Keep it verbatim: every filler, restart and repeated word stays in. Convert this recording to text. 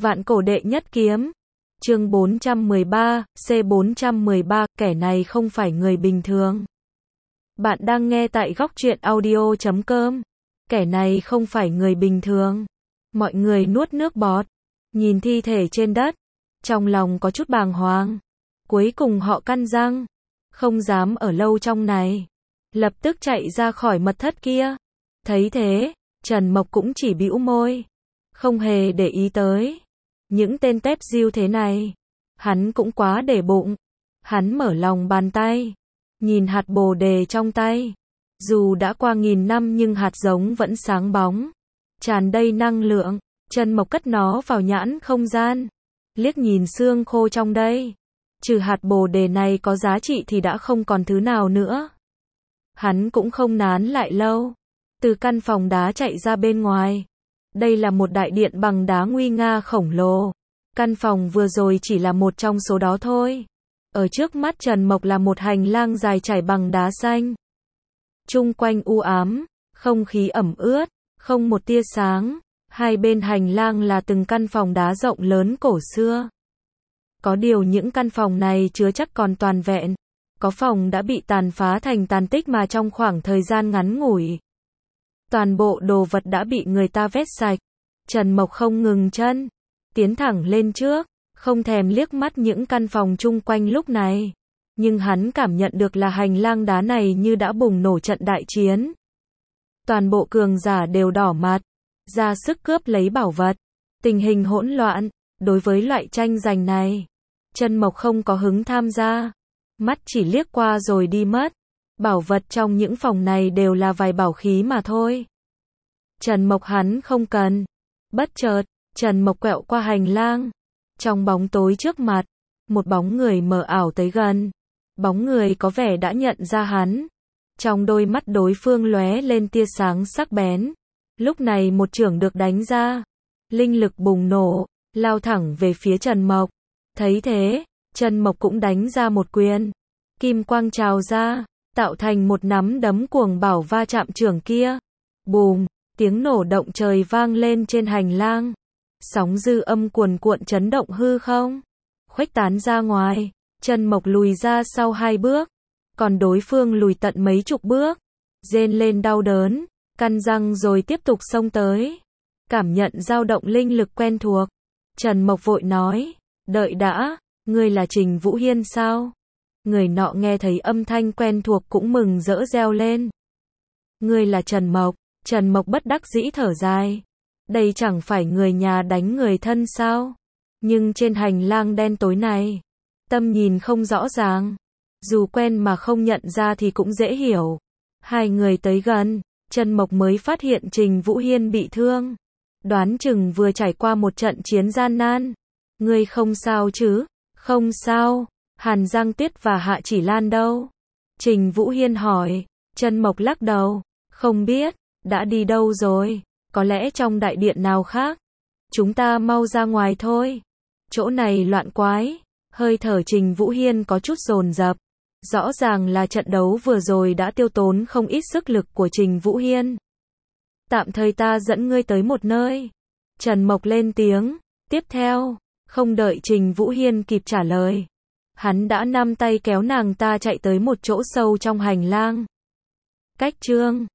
Vạn cổ đệ nhất kiếm. Chương bốn trăm mười ba, C bốn trăm mười ba, kẻ này không phải người bình thường. Bạn đang nghe tại góc truyện audio chấm com. Kẻ này không phải người bình thường. Mọi người nuốt nước bọt, nhìn thi thể trên đất, trong lòng có chút bàng hoàng. Cuối cùng họ căn răng, không dám ở lâu trong này, lập tức chạy ra khỏi mật thất kia. Thấy thế, Trần Mộc cũng chỉ bĩu môi, không hề để ý tới những tên tép diêu thế này. Hắn cũng quá để bụng. Hắn mở lòng bàn tay, nhìn hạt bồ đề trong tay. Dù đã qua nghìn năm nhưng hạt giống vẫn sáng bóng, tràn đầy năng lượng. Trần Mộc cất nó vào nhãn không gian, liếc nhìn xương khô trong đây. Trừ hạt bồ đề này có giá trị thì đã không còn thứ nào nữa. Hắn cũng không nán lại lâu, từ căn phòng đá chạy ra bên ngoài. Đây là một đại điện bằng đá nguy nga khổng lồ. Căn phòng vừa rồi chỉ là một trong số đó thôi. Ở trước mắt Trần Mộc là một hành lang dài trải bằng đá xanh. Chung quanh u ám, không khí ẩm ướt, không một tia sáng. Hai bên hành lang là từng căn phòng đá rộng lớn cổ xưa. Có điều những căn phòng này chưa chắc còn toàn vẹn. Có phòng đã bị tàn phá thành tàn tích mà trong khoảng thời gian ngắn ngủi, toàn bộ đồ vật đã bị người ta vét sạch. Trần Mộc không ngừng chân, tiến thẳng lên trước, không thèm liếc mắt những căn phòng chung quanh lúc này. Nhưng hắn cảm nhận được là hành lang đá này như đã bùng nổ trận đại chiến. Toàn bộ cường giả đều đỏ mặt, ra sức cướp lấy bảo vật. Tình hình hỗn loạn. Đối với loại tranh giành này, Trần Mộc không có hứng tham gia. Mắt chỉ liếc qua rồi đi mất. Bảo vật trong những phòng này đều là vài bảo khí mà thôi. Trần Mộc hắn không cần. Bất chợt, Trần Mộc quẹo qua hành lang. Trong bóng tối trước mặt, một bóng người mờ ảo tới gần. Bóng người có vẻ đã nhận ra hắn. Trong đôi mắt đối phương lóe lên tia sáng sắc bén. Lúc này một chưởng được đánh ra. Linh lực bùng nổ, lao thẳng về phía Trần Mộc. Thấy thế, Trần Mộc cũng đánh ra một quyền. Kim quang trào ra, tạo thành một nắm đấm cuồng bảo va chạm chưởng kia. Bùm, tiếng nổ động trời vang lên trên hành lang. Sóng dư âm cuồn cuộn chấn động hư không, khuếch tán ra ngoài. Trần Mộc lùi ra sau hai bước, còn đối phương lùi tận mấy chục bước. Rên lên đau đớn, căn răng rồi tiếp tục xông tới. Cảm nhận dao động linh lực quen thuộc, Trần Mộc vội nói, đợi đã, ngươi là Trình Vũ Hiên sao? Người nọ nghe thấy âm thanh quen thuộc cũng mừng rỡ reo lên. Ngươi là Trần Mộc. Trần Mộc bất đắc dĩ thở dài. Đây chẳng phải người nhà đánh người thân sao? Nhưng trên hành lang đen tối này, tâm nhìn không rõ ràng. Dù quen mà không nhận ra thì cũng dễ hiểu. Hai người tới gần, Trần Mộc mới phát hiện Trình Vũ Hiên bị thương. Đoán chừng vừa trải qua một trận chiến gian nan. Ngươi không sao chứ? Không sao. Hàn Giang Tuyết và Hạ Chỉ Lan đâu? Trình Vũ Hiên hỏi. Trần Mộc lắc đầu. Không biết, đã đi đâu rồi? Có lẽ trong đại điện nào khác. Chúng ta mau ra ngoài thôi. Chỗ này loạn quái. Hơi thở Trình Vũ Hiên có chút dồn dập. Rõ ràng là trận đấu vừa rồi đã tiêu tốn không ít sức lực của Trình Vũ Hiên. Tạm thời ta dẫn ngươi tới một nơi. Trần Mộc lên tiếng. Tiếp theo, không đợi Trình Vũ Hiên kịp trả lời, hắn đã nắm tay kéo nàng ta chạy tới một chỗ sâu trong hành lang. Cách chương